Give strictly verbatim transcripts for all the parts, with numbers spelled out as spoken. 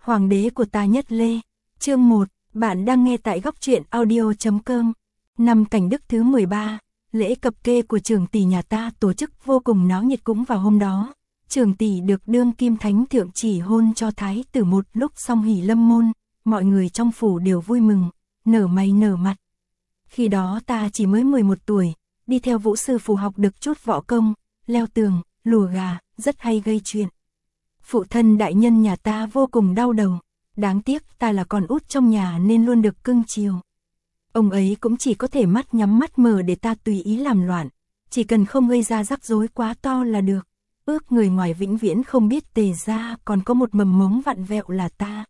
Hoàng đế của ta Nhất Lê. Chương một, bạn đang nghe tại góc truyện audio chấm com. Năm Cảnh Đức thứ mười ba, lễ cập kê của Trường tỷ nhà ta tổ chức vô cùng náo nhiệt. Cũng vào hôm đó, Trường tỷ được đương kim thánh thượng chỉ hôn cho thái tử. Một lúc xong hỉ lâm môn, mọi người trong phủ đều vui mừng, nở mày nở mặt. Khi đó ta chỉ mới mười một tuổi, đi theo vũ sư phù học được chút võ công, leo tường, lùa gà, rất hay gây chuyện. Phụ thân đại nhân nhà ta vô cùng đau đầu, đáng tiếc ta là con út trong nhà nên luôn được cưng chiều. Ông ấy cũng chỉ có thể mắt nhắm mắt mở để ta tùy ý làm loạn, chỉ cần không gây ra rắc rối quá to là được. Ước người ngoài vĩnh viễn không biết Tề gia còn có một mầm mống vặn vẹo là ta.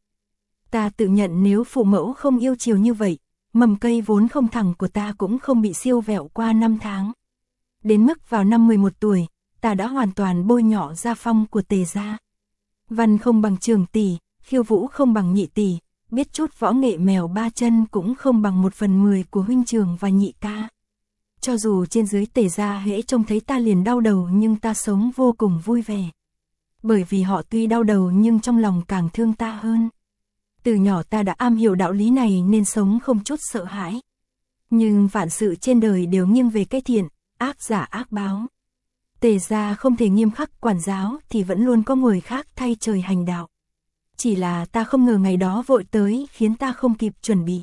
Ta tự nhận nếu phụ mẫu không yêu chiều như vậy, mầm cây vốn không thẳng của ta cũng không bị siêu vẹo qua năm tháng. Đến mức vào năm mười một tuổi, ta đã hoàn toàn bôi nhọ gia phong của Tề gia. Văn không bằng Trường tỷ, khiêu vũ không bằng Nhị tỷ, biết chút võ nghệ mèo ba chân cũng không bằng một phần mười của huynh Trường và Nhị ca. Cho dù trên dưới Tề gia hễ trông thấy ta liền đau đầu nhưng ta sống vô cùng vui vẻ. Bởi vì họ tuy đau đầu nhưng trong lòng càng thương ta hơn. Từ nhỏ ta đã am hiểu đạo lý này nên sống không chút sợ hãi. Nhưng vạn sự trên đời đều nghiêng về cái thiện, ác giả ác báo. Tề gia không thể nghiêm khắc quản giáo thì vẫn luôn có người khác thay trời hành đạo. Chỉ là ta không ngờ ngày đó vội tới khiến ta không kịp chuẩn bị.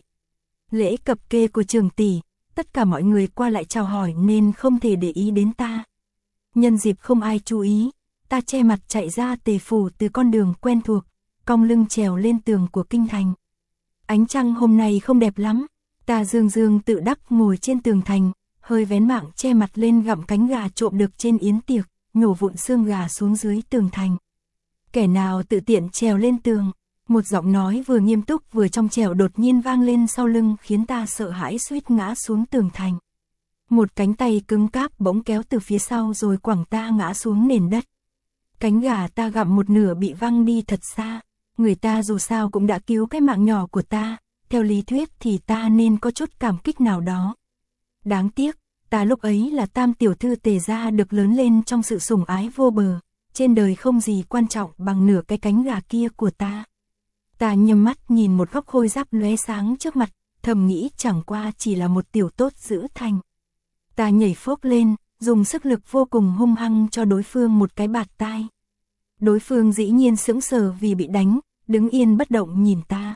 Lễ cập kê của Trường tỷ, tất cả mọi người qua lại chào hỏi nên không thể để ý đến ta. Nhân dịp không ai chú ý, ta che mặt chạy ra Tề phủ từ con đường quen thuộc, cong lưng trèo lên tường của kinh thành. Ánh trăng hôm nay không đẹp lắm, ta dương dương tự đắc ngồi trên tường thành, hơi vén mạng che mặt lên gặm cánh gà trộm được trên yến tiệc, nhổ vụn xương gà xuống dưới tường thành. Kẻ nào tự tiện trèo lên tường, một giọng nói vừa nghiêm túc vừa trong trẻo đột nhiên vang lên sau lưng khiến ta sợ hãi suýt ngã xuống tường thành. Một cánh tay cứng cáp bỗng kéo từ phía sau rồi quẳng ta ngã xuống nền đất. Cánh gà ta gặm một nửa bị văng đi thật xa. Người ta dù sao cũng đã cứu cái mạng nhỏ của ta, theo lý thuyết thì ta nên có chút cảm kích nào đó. Đáng tiếc, ta lúc ấy là tam tiểu thư Tề gia được lớn lên trong sự sủng ái vô bờ, trên đời không gì quan trọng bằng nửa cái cánh gà kia của ta. Ta nhắm mắt nhìn một góc khôi giáp lóe sáng trước mặt, thầm nghĩ chẳng qua chỉ là một tiểu tốt giữ thành. Ta nhảy phốc lên, dùng sức lực vô cùng hung hăng cho đối phương một cái bạt tai. Đối phương dĩ nhiên sững sờ vì bị đánh, đứng yên bất động nhìn ta.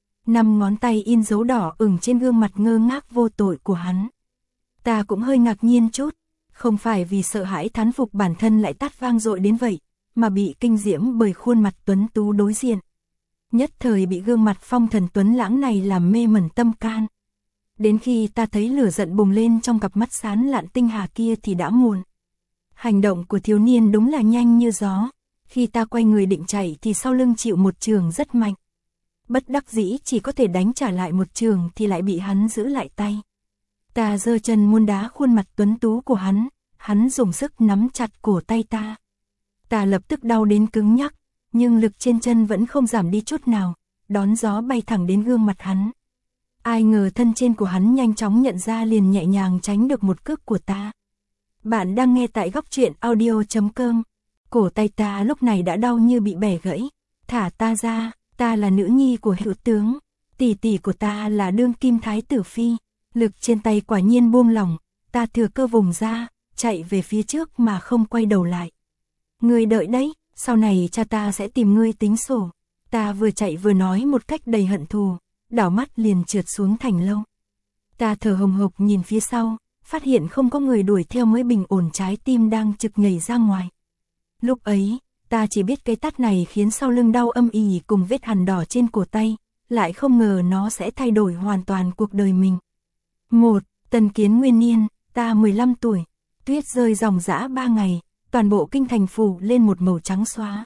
Năm ngón tay in dấu đỏ ửng trên gương mặt ngơ ngác vô tội của hắn. Ta cũng hơi ngạc nhiên chút, không phải vì sợ hãi thán phục bản thân lại tát vang dội đến vậy, mà bị kinh diễm bởi khuôn mặt tuấn tú đối diện. Nhất thời bị gương mặt phong thần tuấn lãng này làm mê mẩn tâm can. Đến khi ta thấy lửa giận bùng lên trong cặp mắt sáng lạn tinh hà kia thì đã muộn. Hành động của thiếu niên đúng là nhanh như gió. Khi ta quay người định chạy thì sau lưng chịu một trường rất mạnh. Bất đắc dĩ chỉ có thể đánh trả lại một trường thì lại bị hắn giữ lại tay. Ta giơ chân muốn đá khuôn mặt tuấn tú của hắn, hắn dùng sức nắm chặt cổ tay ta. Ta lập tức đau đến cứng nhắc, nhưng lực trên chân vẫn không giảm đi chút nào, đón gió bay thẳng đến gương mặt hắn. Ai ngờ thân trên của hắn nhanh chóng nhận ra liền nhẹ nhàng tránh được một cước của ta. Bạn đang nghe tại góc truyện audio chấm com. Cổ tay ta lúc này đã đau như bị bẻ gãy. Thả ta ra, ta là nữ nhi của hữu tướng, tỷ tỷ của ta là đương kim thái tử phi. Lực trên tay quả nhiên buông lỏng, ta thừa cơ vùng ra, chạy về phía trước mà không quay đầu lại. Ngươi đợi đấy, sau này cha ta sẽ tìm ngươi tính sổ. Ta vừa chạy vừa nói một cách đầy hận thù, đảo mắt liền trượt xuống thành lâu. Ta thở hồng hộc nhìn phía sau, phát hiện không có người đuổi theo mới bình ổn, trái tim đang trực nhảy ra ngoài. Lúc ấy, ta chỉ biết cái tát này khiến sau lưng đau âm ỉ cùng vết hằn đỏ trên cổ tay, lại không ngờ nó sẽ thay đổi hoàn toàn cuộc đời mình. Một, Tân Kiến Nguyên Niên, ta mười lăm tuổi, tuyết rơi ròng rã ba ngày, toàn bộ kinh thành phủ lên một màu trắng xóa.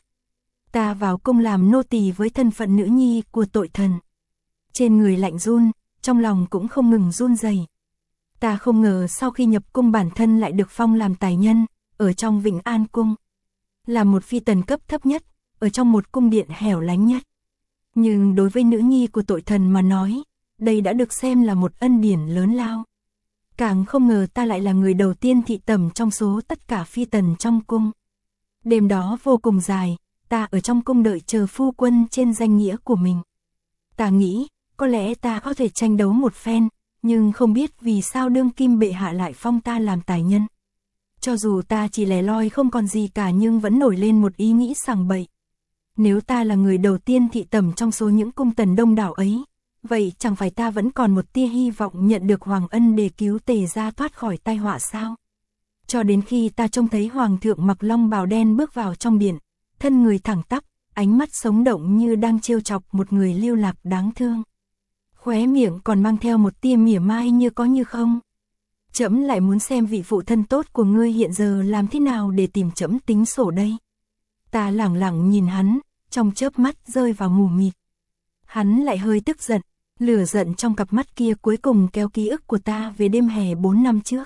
Ta vào cung làm nô tỳ với thân phận nữ nhi của tội thần. Trên người lạnh run, trong lòng cũng không ngừng run rẩy. Ta không ngờ sau khi nhập cung bản thân lại được phong làm tài nhân, ở trong Vĩnh An Cung. Là một phi tần cấp thấp nhất, ở trong một cung điện hẻo lánh nhất. Nhưng đối với nữ nhi của tội thần mà nói, đây đã được xem là một ân điển lớn lao. Càng không ngờ ta lại là người đầu tiên thị tẩm trong số tất cả phi tần trong cung. Đêm đó vô cùng dài, ta ở trong cung đợi chờ phu quân trên danh nghĩa của mình. Ta nghĩ, có lẽ ta có thể tranh đấu một phen, nhưng không biết vì sao đương kim bệ hạ lại phong ta làm tài nhân. Cho dù ta chỉ lẻ loi không còn gì cả nhưng vẫn nổi lên một ý nghĩ sằng bậy. Nếu ta là người đầu tiên thị tẩm trong số những cung tần đông đảo ấy, vậy chẳng phải ta vẫn còn một tia hy vọng nhận được hoàng ân để cứu Tề gia thoát khỏi tai họa sao? Cho đến khi ta trông thấy hoàng thượng mặc long bào đen bước vào trong điện, thân người thẳng tắp, ánh mắt sống động như đang trêu chọc một người lưu lạc đáng thương. Khóe miệng còn mang theo một tia mỉa mai như có như không. Trẫm lại muốn xem vị phụ thân tốt của ngươi hiện giờ làm thế nào để tìm trẫm tính sổ đây. Ta lẳng lặng nhìn hắn, trong chớp mắt rơi vào mù mịt. Hắn lại hơi tức giận, lửa giận trong cặp mắt kia cuối cùng kéo ký ức của ta về đêm hè bốn năm trước.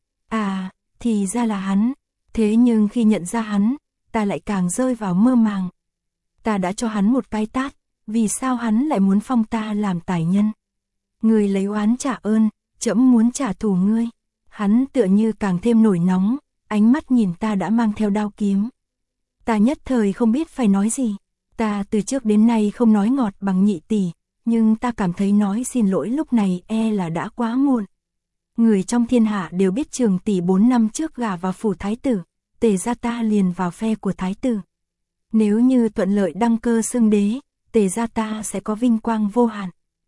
À, thì ra là hắn, thế nhưng khi nhận ra hắn, ta lại càng rơi vào mơ màng. Ta đã cho hắn một cái tát, vì sao hắn lại muốn phong ta làm tài nhân? Ngươi lấy oán trả ơn, trẫm muốn trả thù ngươi. Hắn tựa như càng thêm nổi nóng, ánh mắt nhìn ta đã mang theo đao kiếm. Ta nhất thời không biết phải nói gì. Ta từ trước đến nay không nói ngọt bằng nhị tỷ, nhưng ta cảm thấy nói xin lỗi lúc này e là đã quá muộn. Người trong thiên hạ đều biết Trường tỷ bốn năm trước gả vào phủ thái tử, Tề gia ta liền vào phe của thái tử. Nếu như thuận lợi đăng cơ xưng đế, Tề gia ta sẽ có vinh quang vô hạn.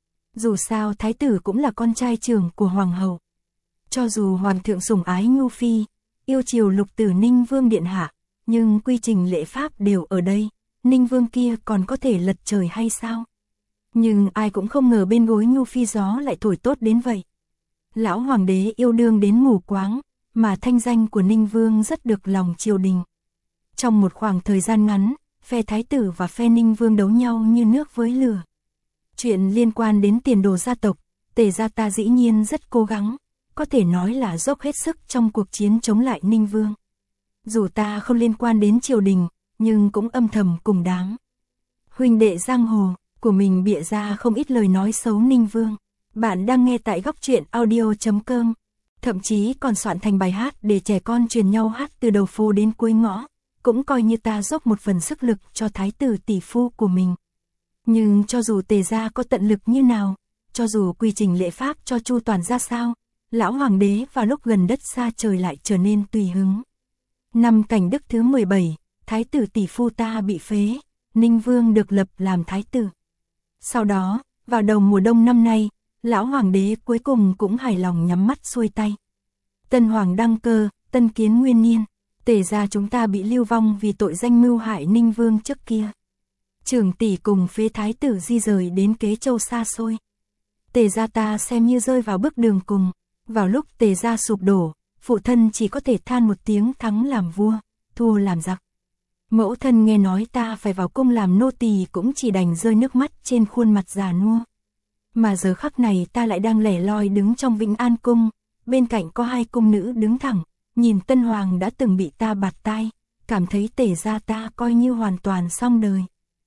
Dù sao thái tử cũng là con trai trưởng của hoàng hậu. Cho dù hoàng thượng sủng ái nhu phi, yêu chiều lục tử Ninh Vương điện hạ, nhưng quy trình lễ pháp đều ở đây, Ninh Vương kia còn có thể lật trời hay sao? Nhưng ai cũng không ngờ bên gối nhu phi gió lại thổi tốt đến vậy. Lão hoàng đế yêu đương đến mù quáng, mà thanh danh của Ninh Vương rất được lòng triều đình. Trong một khoảng thời gian ngắn, phe thái tử và phe Ninh Vương đấu nhau như nước với lửa. Chuyện liên quan đến tiền đồ gia tộc, Tề gia ta dĩ nhiên rất cố gắng, có thể nói là dốc hết sức trong cuộc chiến chống lại Ninh Vương. Dù ta không liên quan đến triều đình, nhưng cũng âm thầm cùng đám huynh đệ giang hồ của mình bịa ra không ít lời nói xấu Ninh Vương. Bạn đang nghe tại góc truyện audio chấm com, thậm chí còn soạn thành bài hát để trẻ con truyền nhau hát từ đầu phố đến cuối ngõ, cũng coi như ta dốc một phần sức lực cho thái tử tỷ phu của mình. Nhưng cho dù Tề gia có tận lực như nào, cho dù quy trình lễ pháp cho chu toàn ra sao, lão hoàng đế vào lúc gần đất xa trời lại trở nên tùy hứng. Năm Cảnh Đức thứ mười bảy, thái tử tỷ phu ta bị phế, Ninh Vương được lập làm thái tử. Sau đó, vào đầu mùa đông năm nay, lão hoàng đế cuối cùng cũng hài lòng nhắm mắt xuôi tay. Tân hoàng đăng cơ, tân kiến nguyên niên, Tề gia chúng ta bị lưu vong vì tội danh mưu hại Ninh Vương trước kia. Trường tỷ cùng phế thái tử di rời đến Kế Châu xa xôi. Tề gia ta xem như rơi vào bước đường cùng. Vào lúc Tề gia sụp đổ, phụ thân chỉ có thể than một tiếng thắng làm vua, thua làm giặc. Mẫu thân nghe nói ta phải vào cung làm nô tỳ cũng chỉ đành rơi nước mắt trên khuôn mặt già nua. Mà giờ khắc này ta lại đang lẻ loi đứng trong Vĩnh An cung, bên cạnh có hai cung nữ đứng thẳng, nhìn tân hoàng đã từng bị ta bạt tai, cảm thấy Tề gia ta coi như hoàn toàn xong đời.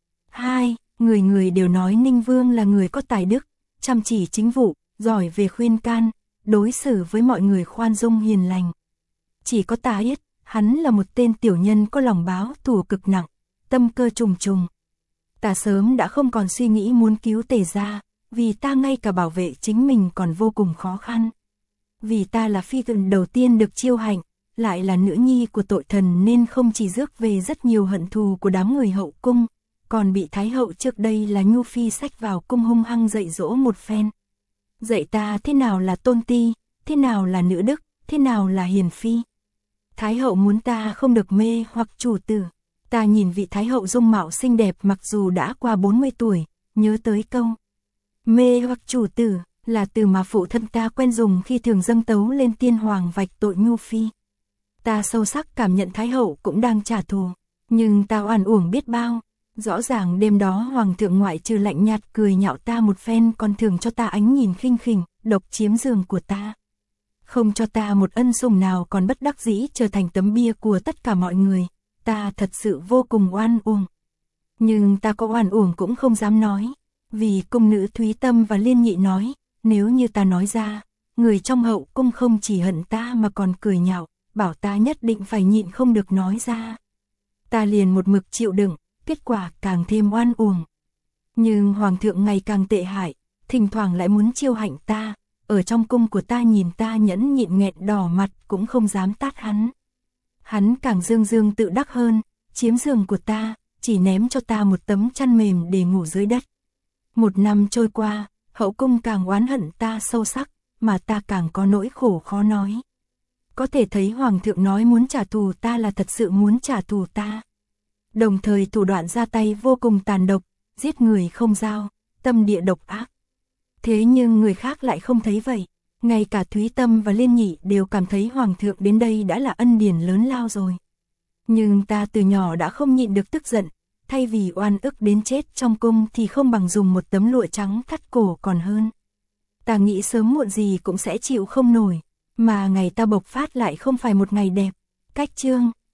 Hai, người người đều nói Ninh Vương là người có tài đức, chăm chỉ chính vụ, giỏi về khuyên can, đối xử với mọi người khoan dung hiền lành. Chỉ có ta biết, hắn là một tên tiểu nhân có lòng báo thù cực nặng, tâm cơ trùng trùng. Ta sớm đã không còn suy nghĩ muốn cứu Tề gia, vì ta ngay cả bảo vệ chính mình còn vô cùng khó khăn. Vì ta là phi tần đầu tiên được chiêu hạnh, lại là nữ nhi của tội thần nên không chỉ rước về rất nhiều hận thù của đám người hậu cung, còn bị thái hậu trước đây là nhu phi xách vào cung hung hăng dạy dỗ một phen. Dạy ta thế nào là tôn ti, thế nào là nữ đức, thế nào là hiền phi. Thái hậu muốn ta không được mê hoặc chủ tử. Ta nhìn vị thái hậu dung mạo xinh đẹp mặc dù đã qua bốn mươi tuổi, nhớ tới câu mê hoặc chủ tử là từ mà phụ thân ta quen dùng khi thường dâng tấu lên tiên hoàng vạch tội nhu phi. Ta sâu sắc cảm nhận thái hậu cũng đang trả thù, nhưng ta oan uổng biết bao. Rõ ràng đêm đó hoàng thượng ngoại trừ lạnh nhạt cười nhạo ta một phen còn thường cho ta ánh nhìn khinh khỉnh, độc chiếm giường của ta. Không cho ta một ân sủng nào còn bất đắc dĩ trở thành tấm bia của tất cả mọi người, ta thật sự vô cùng oan uổng. Nhưng ta có oan uổng cũng không dám nói, vì cung nữ Thúy Tâm và Liên Nhị nói, nếu như ta nói ra, người trong hậu cung không chỉ hận ta mà còn cười nhạo, bảo ta nhất định phải nhịn không được nói ra. Ta liền một mực chịu đựng, kết quả càng thêm oan uổng. Nhưng hoàng thượng ngày càng tệ hại, thỉnh thoảng lại muốn chiêu hạnh ta, ở trong cung của ta nhìn ta nhẫn nhịn nghẹn đỏ mặt cũng không dám tát hắn. Hắn càng dương dương tự đắc hơn, chiếm giường của ta, chỉ ném cho ta một tấm chăn mềm để ngủ dưới đất. Một năm trôi qua, hậu cung càng oán hận ta sâu sắc, mà ta càng có nỗi khổ khó nói. Có thể thấy hoàng thượng nói muốn trả thù ta là thật sự muốn trả thù ta. Đồng thời thủ đoạn ra tay vô cùng tàn độc, giết người không dao, tâm địa độc ác. Thế nhưng người khác lại không thấy vậy. Ngay cả Thúy Tâm và Liên Nhị đều cảm thấy hoàng thượng đến đây đã là ân điển lớn lao rồi. Nhưng ta từ nhỏ đã không nhịn được tức giận, thay vì oan ức đến chết trong cung thì không bằng dùng một tấm lụa trắng thắt cổ còn hơn. Ta nghĩ sớm muộn gì cũng sẽ chịu không nổi, mà ngày ta bộc phát lại không phải một ngày đẹp. Cách chương